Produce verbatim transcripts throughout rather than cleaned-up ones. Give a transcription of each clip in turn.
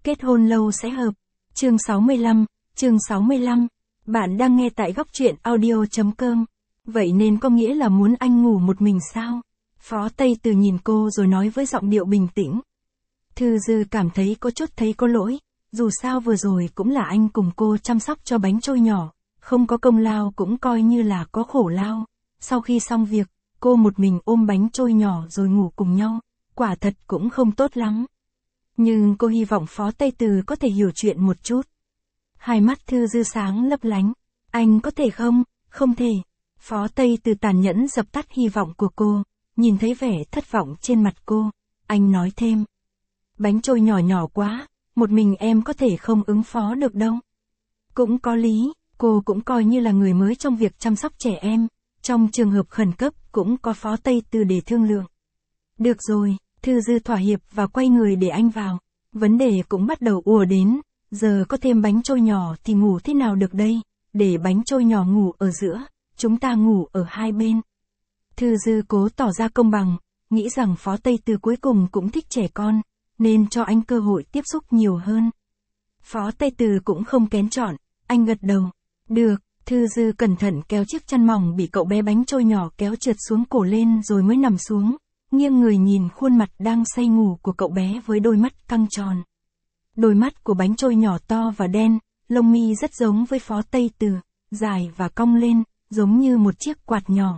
Kết hôn lâu sẽ hợp. Chương sáu mươi lăm, chương sáu mươi lăm. Bạn đang nghe tại góc truyện audio chấm com. Vậy nên có nghĩa là muốn anh ngủ một mình sao? Phó Tây Từ nhìn cô rồi nói với giọng điệu bình tĩnh. Thư Dư cảm thấy có chút thấy có lỗi, dù sao vừa rồi cũng là anh cùng cô chăm sóc cho bánh trôi nhỏ, không có công lao cũng coi như là có khổ lao. Sau khi xong việc, cô một mình ôm bánh trôi nhỏ rồi ngủ cùng nhau, quả thật cũng không tốt lắm. Nhưng cô hy vọng Phó Tây Từ có thể hiểu chuyện một chút. Hai mắt Thư Dư sáng lấp lánh. Anh có thể không? Không thể. Phó Tây Từ tàn nhẫn dập tắt hy vọng của cô, nhìn thấy vẻ thất vọng trên mặt cô. Anh nói thêm. Bánh trôi nhỏ nhỏ quá, một mình em có thể không ứng phó được đâu. Cũng có lý, cô cũng coi như là người mới trong việc chăm sóc trẻ em. Trong trường hợp khẩn cấp cũng có Phó Tây Từ để thương lượng. Được rồi, Thư Dư thỏa hiệp và quay người để anh vào. Vấn đề cũng bắt đầu ùa đến, giờ có thêm bánh trôi nhỏ thì ngủ thế nào được đây? Để bánh trôi nhỏ ngủ ở giữa, chúng ta ngủ ở hai bên. Thư Dư cố tỏ ra công bằng, nghĩ rằng Phó Tây Từ cuối cùng cũng thích trẻ con, nên cho anh cơ hội tiếp xúc nhiều hơn. Phó Tây Từ cũng không kén chọn, anh gật đầu. Được. Thư Dư cẩn thận kéo chiếc chăn mỏng bị cậu bé bánh trôi nhỏ kéo trượt xuống cổ lên rồi mới nằm xuống, nghiêng người nhìn khuôn mặt đang say ngủ của cậu bé với đôi mắt căng tròn. Đôi mắt của bánh trôi nhỏ to và đen, lông mi rất giống với Phó Tây Từ, dài và cong lên, giống như một chiếc quạt nhỏ.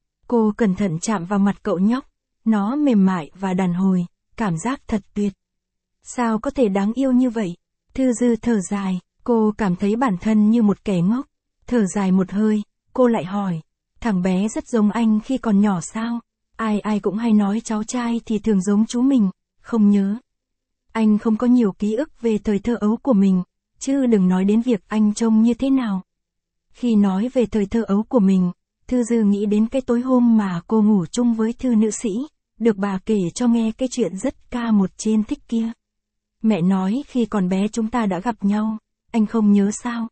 Cô cẩn thận chạm vào mặt cậu nhóc, nó mềm mại và đàn hồi, cảm giác thật tuyệt. Sao có thể đáng yêu như vậy? Thư Dư thở dài, cô cảm thấy bản thân như một kẻ ngốc. Thở dài một hơi, cô lại hỏi, thằng bé rất giống anh khi còn nhỏ sao? Ai ai cũng hay nói cháu trai thì thường giống chú mình, không nhớ. Anh không có nhiều ký ức về thời thơ ấu của mình, chứ đừng nói đến việc anh trông như thế nào. Khi nói về thời thơ ấu của mình, Thư Dư nghĩ đến cái tối hôm mà cô ngủ chung với Thư nữ sĩ, được bà kể cho nghe cái chuyện rất ca một trên thích kia. Mẹ nói khi còn bé chúng ta đã gặp nhau, anh không nhớ sao?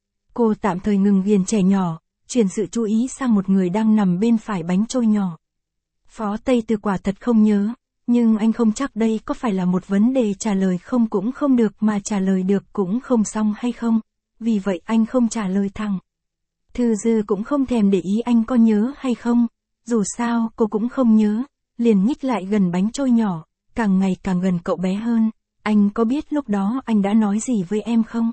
Cô tạm thời ngừng ghiền trẻ nhỏ, chuyển sự chú ý sang một người đang nằm bên phải bánh trôi nhỏ. Phó Tây Từ quả thật không nhớ, nhưng anh không chắc đây có phải là một vấn đề trả lời không cũng không được mà trả lời được cũng không xong hay không, vì vậy anh không trả lời thẳng. Thư Dư cũng không thèm để ý anh có nhớ hay không, dù sao cô cũng không nhớ, liền nhích lại gần bánh trôi nhỏ, càng ngày càng gần cậu bé hơn. Anh có biết lúc đó anh đã nói gì với em không?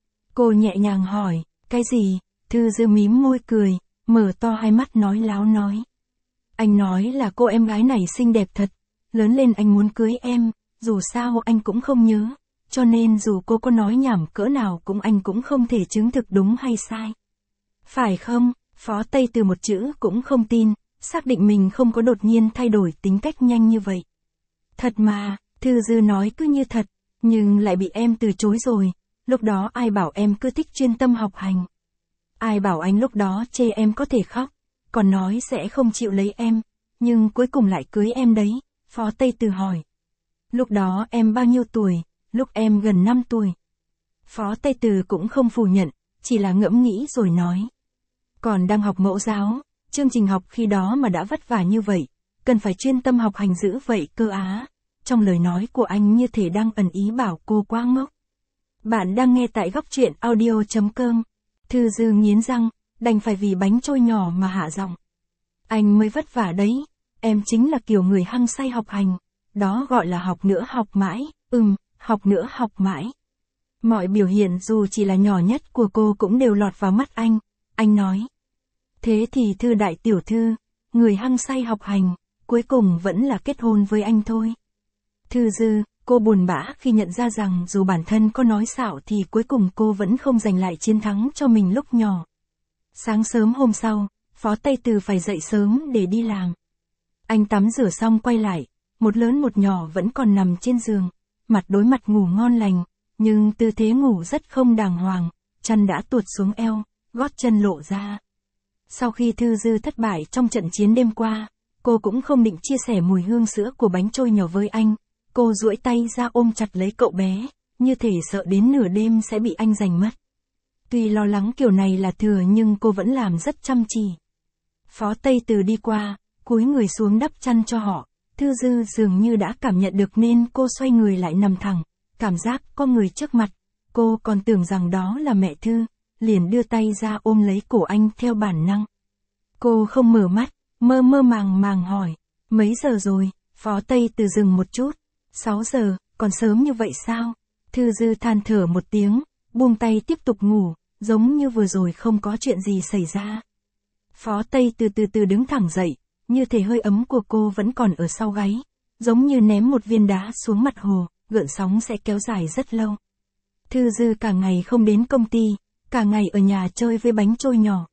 Cô nhẹ nhàng hỏi. Cái gì? Thư Dư mím môi cười, mở to hai mắt nói láo nói. Anh nói là cô em gái này xinh đẹp thật, lớn lên anh muốn cưới em, dù sao anh cũng không nhớ, cho nên dù cô có nói nhảm cỡ nào cũng anh cũng không thể chứng thực đúng hay sai. Phải không? Phó Tây Từ một chữ cũng không tin, xác định mình không có đột nhiên thay đổi tính cách nhanh như vậy. Thật mà, Thư Dư nói cứ như thật, nhưng lại bị em từ chối rồi. Lúc đó ai bảo em cứ thích chuyên tâm học hành. Ai bảo anh lúc đó chê em có thể khóc, còn nói sẽ không chịu lấy em, nhưng cuối cùng lại cưới em đấy, Phó Tây Từ hỏi. Lúc đó em bao nhiêu tuổi? Lúc em gần năm tuổi. Phó Tây Từ cũng không phủ nhận, chỉ là ngẫm nghĩ rồi nói. Còn đang học mẫu giáo, chương trình học khi đó mà đã vất vả như vậy, cần phải chuyên tâm học hành dữ vậy cơ á. Trong lời nói của anh như thể đang ẩn ý bảo cô quá ngốc. Bạn đang nghe tại góc truyện audio chấm com. Thư Dư nghiến răng, đành phải vì bánh trôi nhỏ mà hạ giọng. Anh mới vất vả đấy, em chính là kiểu người hăng say học hành, đó gọi là học nữa học mãi, ừm, học nữa học mãi. Mọi biểu hiện dù chỉ là nhỏ nhất của cô cũng đều lọt vào mắt anh, anh nói. Thế thì Thư đại tiểu thư, người hăng say học hành, cuối cùng vẫn là kết hôn với anh thôi. Thư Dư, cô buồn bã khi nhận ra rằng dù bản thân có nói xạo thì cuối cùng cô vẫn không giành lại chiến thắng cho mình lúc nhỏ. Sáng sớm hôm sau, Phó Tây Từ phải dậy sớm để đi làm. Anh tắm rửa xong quay lại, một lớn một nhỏ vẫn còn nằm trên giường, mặt đối mặt ngủ ngon lành, nhưng tư thế ngủ rất không đàng hoàng, chân đã tuột xuống eo, gót chân lộ ra. Sau khi Thư Dư thất bại trong trận chiến đêm qua, cô cũng không định chia sẻ mùi hương sữa của bánh trôi nhỏ với anh. Cô duỗi tay ra ôm chặt lấy cậu bé, như thể sợ đến nửa đêm sẽ bị anh giành mất. Tuy lo lắng kiểu này là thừa nhưng cô vẫn làm rất chăm chỉ. Phó Tây Từ đi qua, cúi người xuống đắp chăn cho họ, Thư Dư dường như đã cảm nhận được nên cô xoay người lại nằm thẳng, cảm giác có người trước mặt, cô còn tưởng rằng đó là mẹ Thư, liền đưa tay ra ôm lấy cổ anh theo bản năng. Cô không mở mắt, mơ mơ màng màng hỏi, mấy giờ rồi? Phó Tây Từ dừng một chút, sáu giờ, còn sớm như vậy sao? Thư Dư than thở một tiếng, buông tay tiếp tục ngủ, giống như vừa rồi không có chuyện gì xảy ra. Phó Tây Từ từ từ đứng thẳng dậy, như thể hơi ấm của cô vẫn còn ở sau gáy, giống như ném một viên đá xuống mặt hồ, gợn sóng sẽ kéo dài rất lâu. Thư Dư cả ngày không đến công ty, cả ngày ở nhà chơi với bánh trôi nhỏ.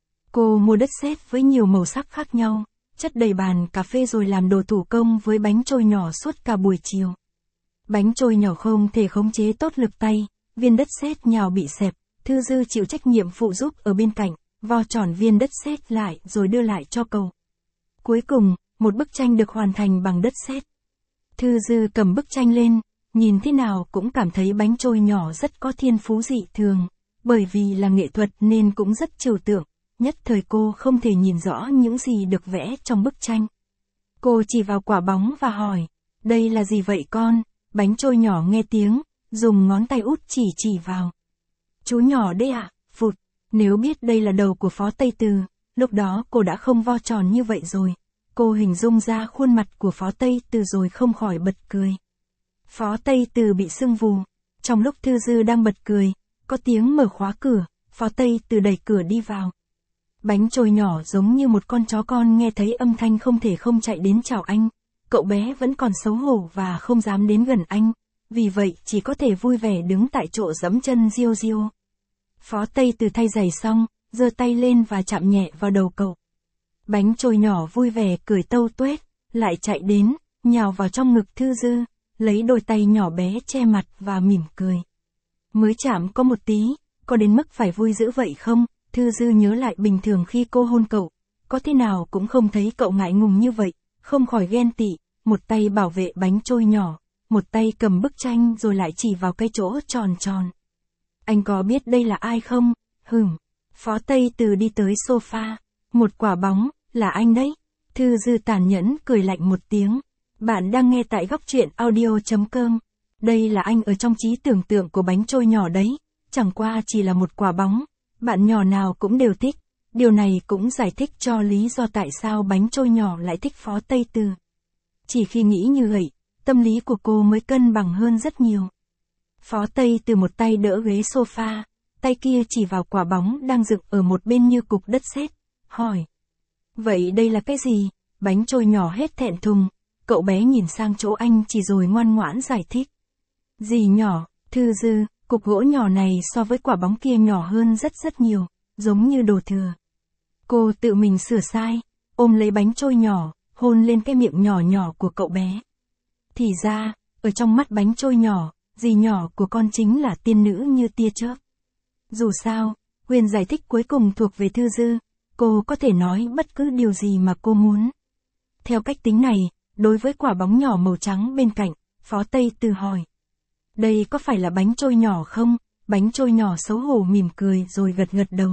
Cô mua đất sét với nhiều màu sắc khác nhau, chất đầy bàn cà phê rồi làm đồ thủ công với bánh trôi nhỏ suốt cả buổi chiều. Bánh trôi nhỏ không thể khống chế tốt lực tay, viên đất sét nhào bị xẹp, Thư Dư chịu trách nhiệm phụ giúp ở bên cạnh, vo tròn viên đất sét lại rồi đưa lại cho cậu. Cuối cùng, một bức tranh được hoàn thành bằng đất sét. Thư Dư cầm bức tranh lên, nhìn thế nào cũng cảm thấy bánh trôi nhỏ rất có thiên phú dị thường, bởi vì là nghệ thuật nên cũng rất trừu tượng, nhất thời cô không thể nhìn rõ những gì được vẽ trong bức tranh. Cô chỉ vào quả bóng và hỏi, đây là gì vậy con? Bánh trôi nhỏ nghe tiếng, dùng ngón tay út chỉ chỉ vào. Chú nhỏ đấy ạ, à? Phụt, nếu biết đây là đầu của Phó Tây Từ, lúc đó cô đã không vo tròn như vậy rồi. Cô hình dung ra khuôn mặt của Phó Tây Từ rồi không khỏi bật cười. Phó Tây Từ bị sưng vù. Trong lúc Thư Dư đang bật cười, có tiếng mở khóa cửa, Phó Tây Từ đẩy cửa đi vào. Bánh trôi nhỏ giống như một con chó con nghe thấy âm thanh không thể không chạy đến chào anh. Cậu bé vẫn còn xấu hổ và không dám đến gần anh, vì vậy chỉ có thể vui vẻ đứng tại chỗ giẫm chân riêu riêu. Phó Tây Từ thay giày xong, giơ tay lên và chạm nhẹ vào đầu cậu. Bánh trôi nhỏ vui vẻ cười tâu tuét, lại chạy đến, nhào vào trong ngực Thư Dư, lấy đôi tay nhỏ bé che mặt và mỉm cười. Mới chạm có một tí, có đến mức phải vui dữ vậy không? Thư Dư nhớ lại bình thường khi cô hôn cậu, có thế nào cũng không thấy cậu ngại ngùng như vậy, không khỏi ghen tị, một tay bảo vệ bánh trôi nhỏ, một tay cầm bức tranh rồi lại chỉ vào cái chỗ tròn tròn. Anh có biết đây là ai không? Hửm. Phó Tây Từ đi tới sofa, một quả bóng, là anh đấy. Thư Dư tàn nhẫn cười lạnh một tiếng. Bạn đang nghe tại góc truyện audio chấm com. Đây là anh ở trong trí tưởng tượng của bánh trôi nhỏ đấy, chẳng qua chỉ là một quả bóng, bạn nhỏ nào cũng đều thích. Điều này cũng giải thích cho lý do tại sao bánh trôi nhỏ lại thích Phó Tây Từ. Chỉ khi nghĩ như vậy, tâm lý của cô mới cân bằng hơn rất nhiều. Phó Tây Từ một tay đỡ ghế sofa, tay kia chỉ vào quả bóng đang dựng ở một bên như cục đất sét, hỏi. Vậy đây là cái gì? Bánh trôi nhỏ hết thẹn thùng, cậu bé nhìn sang chỗ anh chỉ rồi ngoan ngoãn giải thích. Gì nhỏ? Thư Dư, cục gỗ nhỏ này so với quả bóng kia nhỏ hơn rất rất nhiều, giống như đồ thừa. Cô tự mình sửa sai, ôm lấy bánh trôi nhỏ, hôn lên cái miệng nhỏ nhỏ của cậu bé. Thì ra, ở trong mắt bánh trôi nhỏ, dì nhỏ của con chính là tiên nữ như tia chớp. Dù sao, quyền giải thích cuối cùng thuộc về Thư Dư, cô có thể nói bất cứ điều gì mà cô muốn. Theo cách tính này, đối với quả bóng nhỏ màu trắng bên cạnh, Phó Tây Từ hỏi. Đây có phải là bánh trôi nhỏ không? Bánh trôi nhỏ xấu hổ mỉm cười rồi gật gật đầu.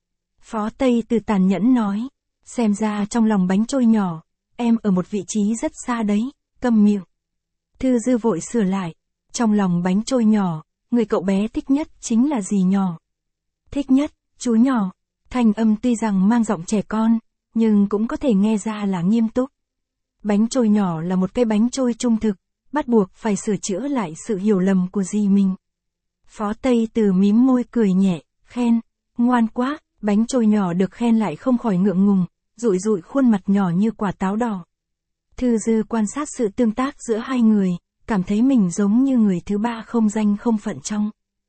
Phó Tây Từ tàn nhẫn nói. Xem ra trong lòng bánh trôi nhỏ, em ở một vị trí rất xa đấy, câm miệng. Thư Dư vội sửa lại. Trong lòng bánh trôi nhỏ, người cậu bé thích nhất chính là dì nhỏ. Thích nhất, chú nhỏ. Thanh âm tuy rằng mang giọng trẻ con, nhưng cũng có thể nghe ra là nghiêm túc. Bánh trôi nhỏ là một cái bánh trôi trung thực, bắt buộc phải sửa chữa lại sự hiểu lầm của dì mình. Phó Tây Từ mím môi cười nhẹ, khen, ngoan quá, bánh trôi nhỏ được khen lại không khỏi ngượng ngùng, dụi dụi khuôn mặt nhỏ như quả táo đỏ. Thư Dư quan sát sự tương tác giữa hai người, cảm thấy mình giống như người thứ ba không danh không phận trong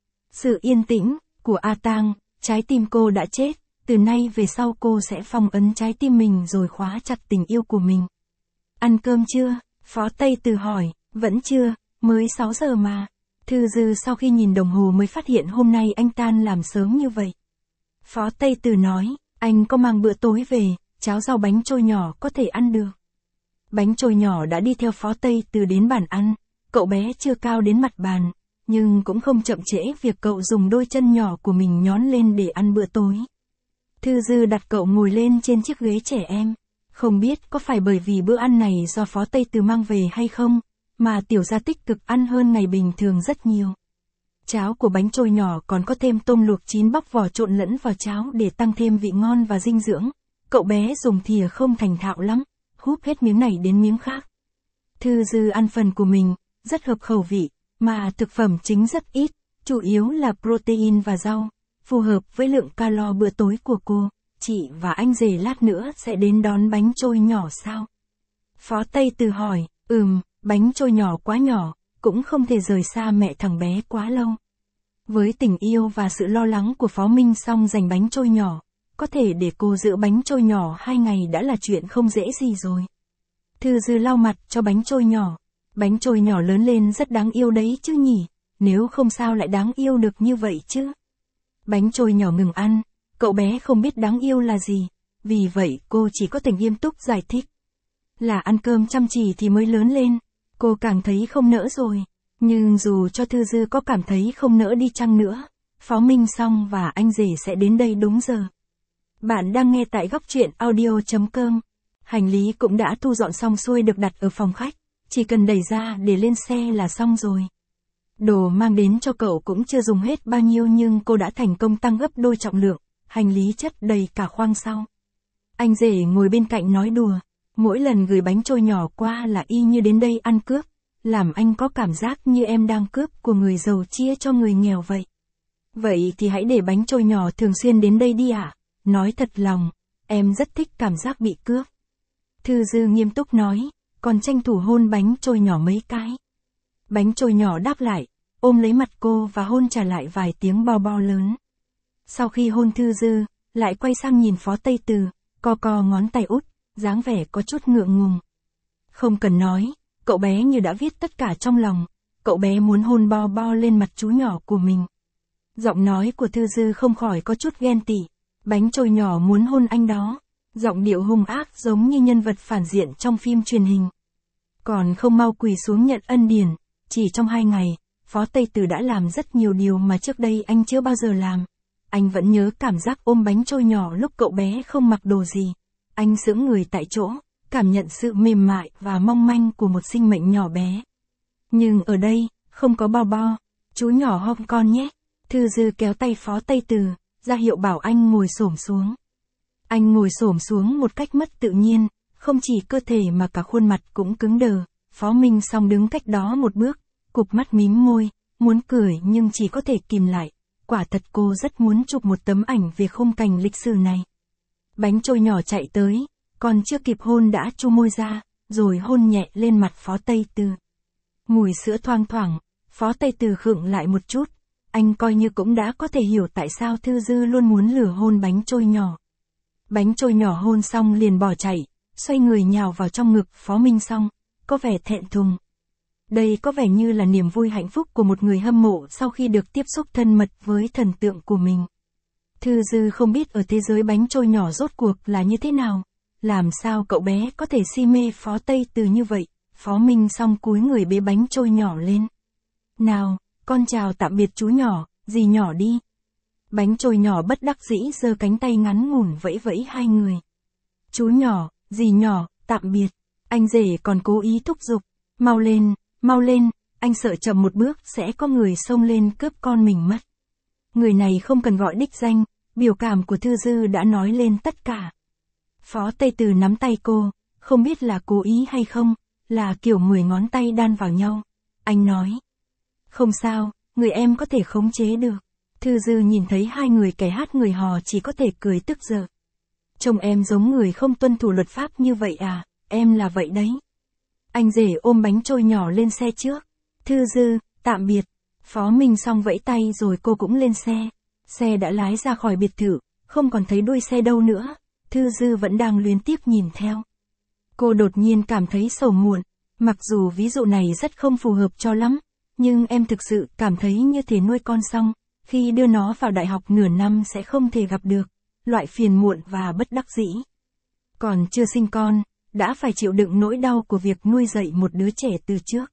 sự yên tĩnh của A Tang. Trái tim cô đã chết, từ nay về sau cô sẽ phong ấn trái tim mình rồi khóa chặt tình yêu của mình. Ăn cơm chưa? Phó Tây Từ hỏi. Vẫn chưa, mới sáu giờ mà. Thư Dư sau khi nhìn đồng hồ mới phát hiện hôm nay anh tan làm sớm như vậy. Phó Tây Từ nói, anh có mang bữa tối về, cháo rau bánh trôi nhỏ có thể ăn được. Bánh trôi nhỏ đã đi theo Phó Tây Từ đến bàn ăn, cậu bé chưa cao đến mặt bàn, nhưng cũng không chậm trễ việc cậu dùng đôi chân nhỏ của mình nhón lên để ăn bữa tối. Thư Dư đặt cậu ngồi lên trên chiếc ghế trẻ em. Không biết có phải bởi vì bữa ăn này do Phó Tây Từ mang về hay không, mà tiểu gia tích cực ăn hơn ngày bình thường rất nhiều. Cháo của bánh trôi nhỏ còn có thêm tôm luộc chín bóc vỏ trộn lẫn vào cháo để tăng thêm vị ngon và dinh dưỡng. Cậu bé dùng thìa không thành thạo lắm, húp hết miếng này đến miếng khác. Thư Dư ăn phần của mình, rất hợp khẩu vị, mà thực phẩm chính rất ít, chủ yếu là protein và rau, phù hợp với lượng calo bữa tối của cô. Chị và anh rể lát nữa sẽ đến đón bánh trôi nhỏ sao? Phó Tây Từ hỏi, ừm, bánh trôi nhỏ quá nhỏ, cũng không thể rời xa mẹ thằng bé quá lâu. Với tình yêu và sự lo lắng của Phó Minh Song dành bánh trôi nhỏ, có thể để cô giữ bánh trôi nhỏ hai ngày đã là chuyện không dễ gì rồi. Thư Dư lau mặt cho bánh trôi nhỏ. Bánh trôi nhỏ lớn lên rất đáng yêu đấy chứ nhỉ, nếu không sao lại đáng yêu được như vậy chứ. Bánh trôi nhỏ ngừng ăn, cậu bé không biết đáng yêu là gì, vì vậy cô chỉ có thể nghiêm túc giải thích. Là ăn cơm chăm chỉ thì mới lớn lên, cô càng thấy không nỡ rồi. Nhưng dù cho Thư Dư có cảm thấy không nỡ đi chăng nữa, Phó Minh Song và anh rể sẽ đến đây đúng giờ. Bạn đang nghe tại góc truyện audio chấm com. Hành lý cũng đã thu dọn xong xuôi được đặt ở phòng khách, chỉ cần đẩy ra để lên xe là xong rồi. Đồ mang đến cho cậu cũng chưa dùng hết bao nhiêu nhưng cô đã thành công tăng gấp đôi trọng lượng, hành lý chất đầy cả khoang sau. Anh rể ngồi bên cạnh nói đùa, mỗi lần gửi bánh trôi nhỏ qua là y như đến đây ăn cướp, làm anh có cảm giác như em đang cướp của người giàu chia cho người nghèo vậy. Vậy thì hãy để bánh trôi nhỏ thường xuyên đến đây đi ạ, nói thật lòng, em rất thích cảm giác bị cướp. Thư Dư nghiêm túc nói, còn tranh thủ hôn bánh trôi nhỏ mấy cái. Bánh trôi nhỏ đáp lại, ôm lấy mặt cô và hôn trả lại vài tiếng bo bo lớn. Sau khi hôn Thư Dư, lại quay sang nhìn Phó Tây Từ, co co ngón tay út, dáng vẻ có chút ngượng ngùng. Không cần nói, cậu bé như đã viết tất cả trong lòng, cậu bé muốn hôn bo bo lên mặt chú nhỏ của mình. Giọng nói của Thư Dư không khỏi có chút ghen tị, bánh trôi nhỏ muốn hôn anh đó. Giọng điệu hung ác giống như nhân vật phản diện trong phim truyền hình. Còn không mau quỳ xuống nhận ân điển, chỉ trong hai ngày, Phó Tây Từ đã làm rất nhiều điều mà trước đây anh chưa bao giờ làm. Anh vẫn nhớ cảm giác ôm bánh trôi nhỏ lúc cậu bé không mặc đồ gì. Anh sững người tại chỗ, cảm nhận sự mềm mại và mong manh của một sinh mệnh nhỏ bé. Nhưng ở đây, không có bo bo, chú nhỏ hôn con nhé. Thư Dư kéo tay Phó Tây Từ, ra hiệu bảo anh ngồi xổm xuống. Anh ngồi xổm xuống một cách mất tự nhiên, không chỉ cơ thể mà cả khuôn mặt cũng cứng đờ. Phó Minh Song đứng cách đó một bước, cụp mắt mím môi, muốn cười nhưng chỉ có thể kìm lại. Quả thật cô rất muốn chụp một tấm ảnh về khung cảnh lịch sử này. Bánh trôi nhỏ chạy tới, còn chưa kịp hôn đã chu môi ra, rồi hôn nhẹ lên mặt Phó Tây Từ. Mùi sữa thoang thoảng, Phó Tây Từ khựng lại một chút, anh coi như cũng đã có thể hiểu tại sao Thư Dư luôn muốn lừa hôn bánh trôi nhỏ. Bánh trôi nhỏ hôn xong liền bỏ chạy, xoay người nhào vào trong ngực Phó Minh Song, có vẻ thẹn thùng. Đây có vẻ như là niềm vui hạnh phúc của một người hâm mộ sau khi được tiếp xúc thân mật với thần tượng của mình. Thư Dư không biết ở thế giới bánh trôi nhỏ rốt cuộc là như thế nào, làm sao cậu bé có thể si mê Phó Tây Từ như vậy. Phó Minh Song cúi người bế bánh trôi nhỏ lên. Nào, con chào tạm biệt chú nhỏ, dì nhỏ đi. Bánh trôi nhỏ bất đắc dĩ giơ cánh tay ngắn ngủn vẫy vẫy hai người. Chú nhỏ, dì nhỏ, tạm biệt. Anh rể còn cố ý thúc giục. Mau lên, mau lên, anh sợ chậm một bước sẽ có người xông lên cướp con mình mất. Người này không cần gọi đích danh, biểu cảm của Thư Dư đã nói lên tất cả. Phó Tây Từ nắm tay cô, không biết là cố ý hay không, là kiểu mười ngón tay đan vào nhau. Anh nói. Không sao, người em có thể khống chế được. Thư Dư nhìn thấy hai người kẻ hát người hò chỉ có thể cười tức giận. Trông em giống người không tuân thủ luật pháp như vậy à, em là vậy đấy. Anh rể ôm bánh trôi nhỏ lên xe trước. Thư Dư, tạm biệt. Phó Minh Song vẫy tay rồi cô cũng lên xe. Xe đã lái ra khỏi biệt thự, không còn thấy đuôi xe đâu nữa. Thư Dư vẫn đang luyến tiếc nhìn theo. Cô đột nhiên cảm thấy sầu muộn. Mặc dù ví dụ này rất không phù hợp cho lắm, nhưng em thực sự cảm thấy như thể nuôi con xong, khi đưa nó vào đại học nửa năm sẽ không thể gặp được loại phiền muộn và bất đắc dĩ. Còn chưa sinh con, đã phải chịu đựng nỗi đau của việc nuôi dạy một đứa trẻ từ trước.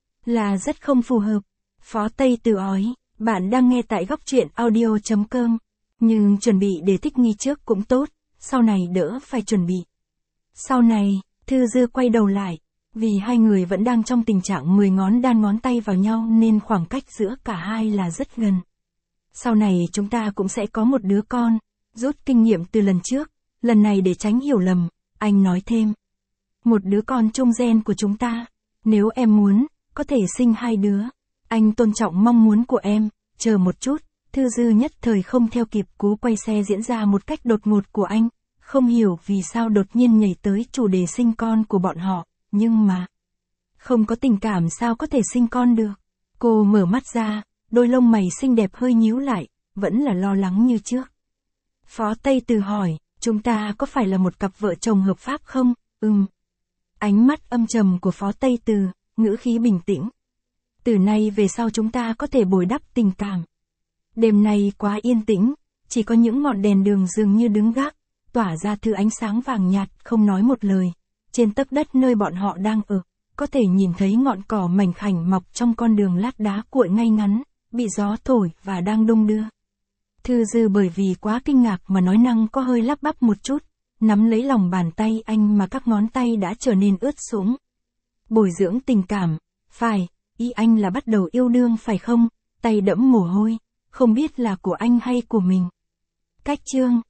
Là rất không phù hợp. Phó Tây Từ ói, bạn đang nghe tại góc truyện audio chấm com. Nhưng chuẩn bị để thích nghi trước cũng tốt, sau này đỡ phải chuẩn bị. Sau này, Thư Dư quay đầu lại. Vì hai người vẫn đang trong tình trạng mười ngón đan ngón tay vào nhau nên khoảng cách giữa cả hai là rất gần. Sau này chúng ta cũng sẽ có một đứa con, rút kinh nghiệm từ lần trước, lần này để tránh hiểu lầm, anh nói thêm. Một đứa con chung gen của chúng ta, nếu em muốn, có thể sinh hai đứa. Anh tôn trọng mong muốn của em, chờ một chút, Thư Dư nhất thời không theo kịp cú quay xe diễn ra một cách đột ngột của anh, không hiểu vì sao đột nhiên nhảy tới chủ đề sinh con của bọn họ, nhưng mà... Không có tình cảm sao có thể sinh con được. Cô mở mắt ra, đôi lông mày xinh đẹp hơi nhíu lại, vẫn là lo lắng như trước. Phó Tây Từ hỏi, chúng ta có phải là một cặp vợ chồng hợp pháp không? Ừm. Ánh mắt âm trầm của Phó Tây Từ, ngữ khí bình tĩnh. Từ nay về sau chúng ta có thể bồi đắp tình cảm. Đêm nay quá yên tĩnh, chỉ có những ngọn đèn đường dường như đứng gác, tỏa ra thứ ánh sáng vàng nhạt, không nói một lời. Trên tấc đất nơi bọn họ đang ở, có thể nhìn thấy ngọn cỏ mảnh khảnh mọc trong con đường lát đá cuội ngay ngắn, bị gió thổi và đang đung đưa. Thư Dư bởi vì quá kinh ngạc mà nói năng có hơi lắp bắp một chút, nắm lấy lòng bàn tay anh mà các ngón tay đã trở nên ướt sũng. Bồi dưỡng tình cảm, phải, ý anh là bắt đầu yêu đương phải không? Tay đẫm mồ hôi, không biết là của anh hay của mình. Cách chương